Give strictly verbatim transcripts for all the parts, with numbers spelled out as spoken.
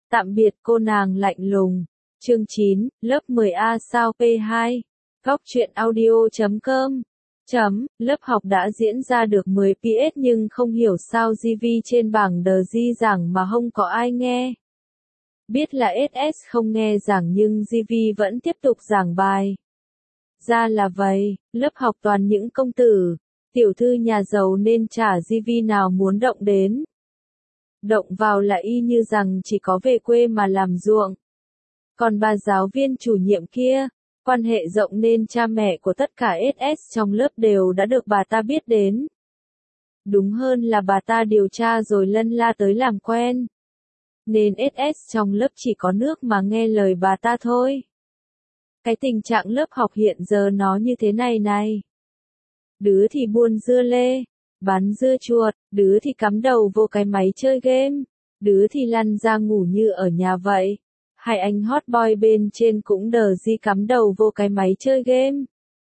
Tạm biệt cô nàng lạnh lùng. Chương chín, lớp mười A sao P hai. Góc truyện audio chấm com. Chấm, lớp học đã diễn ra được mười pi ét nhưng không hiểu sao giê vê trên bảng đờ di giảng mà không có ai nghe. Biết là ét ét không nghe giảng nhưng giê vê vẫn tiếp tục giảng bài. Ra là vậy, lớp học toàn những công tử, tiểu thư nhà giàu nên chả giê vê nào muốn động đến. Động vào là y như rằng chỉ có về quê mà làm ruộng. Còn bà giáo viên chủ nhiệm kia, quan hệ rộng nên cha mẹ của tất cả ét ét trong lớp đều đã được bà ta biết đến. Đúng hơn là bà ta điều tra rồi lân la tới làm quen. Nên ét ét trong lớp chỉ có nước mà nghe lời bà ta thôi. Cái tình trạng lớp học hiện giờ nó như thế này này. Đứa thì buôn dưa lê, bán dưa chuột, đứa thì cắm đầu vô cái máy chơi game, đứa thì lăn ra ngủ như ở nhà vậy. Hai anh hot boy bên trên cũng đờ di cắm đầu vô cái máy chơi game.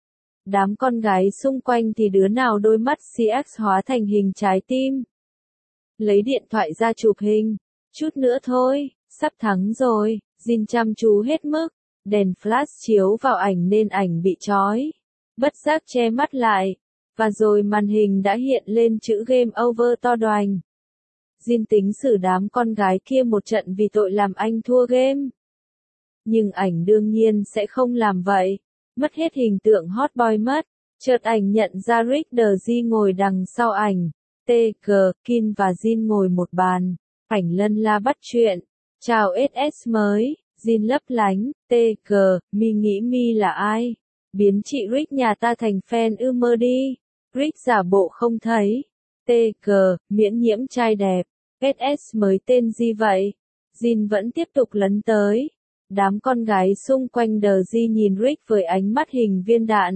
Đám con gái xung quanh thì đứa nào đôi mắt xê ích hóa thành hình trái tim. Lấy điện thoại ra chụp hình. Chút nữa thôi, sắp thắng rồi. Jin chăm chú hết mức. Đèn flash chiếu vào ảnh nên ảnh bị chói. Bất giác che mắt lại. Và rồi màn hình đã hiện lên chữ game over to đoành. Jin tính xử đám con gái kia một trận vì tội làm anh thua game. Nhưng ảnh đương nhiên sẽ không làm vậy. Mất hết hình tượng hot boy mất. Chợt ảnh nhận ra Rick Dg ngồi đằng sau ảnh. tê giê, Kin và Jin ngồi một bàn. Ảnh lân la bắt chuyện. Chào ét ét mới. Jin lấp lánh. tê giê, mi nghĩ mi là ai? Biến chị Rick nhà ta thành fan ư mơ đi. Rick giả bộ không thấy. tê giê, miễn nhiễm trai đẹp. ét ét mới tên gì vậy? Jin vẫn tiếp tục lấn tới. Đám con gái xung quanh đờ di nhìn Rick với ánh mắt hình viên đạn.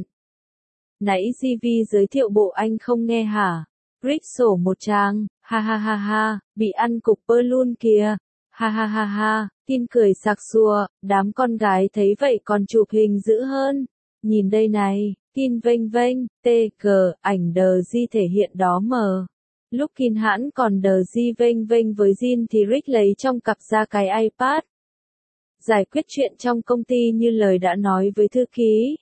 Nãy giê vê giới thiệu bộ anh không nghe hả? Rick sổ một tràng, ha ha ha ha, bị ăn cục bơ luôn kìa. Ha ha ha ha, Tin cười sặc sụa, đám con gái thấy vậy còn chụp hình dữ hơn. Nhìn đây này, Tin vênh vênh, tê giê, ảnh đờ di thể hiện đó mờ. Lúc Kin hãn còn đờ di vênh vênh với Jin thì Rick lấy trong cặp ra cái iPad. Giải quyết chuyện trong công ty như lời đã nói với thư ký.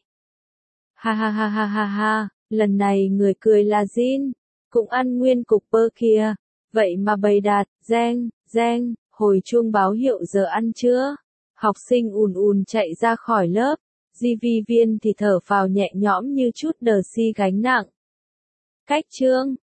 Ha ha ha ha ha ha, lần này người cười là Jin, cũng ăn nguyên cục bơ kia. Vậy mà bày đạt, reng, reng, hồi chuông báo hiệu giờ ăn trưa. Học sinh ùn ùn chạy ra khỏi lớp, giê vê viên thì thở phào nhẹ nhõm như chút đờ si gánh nặng. Cách chương,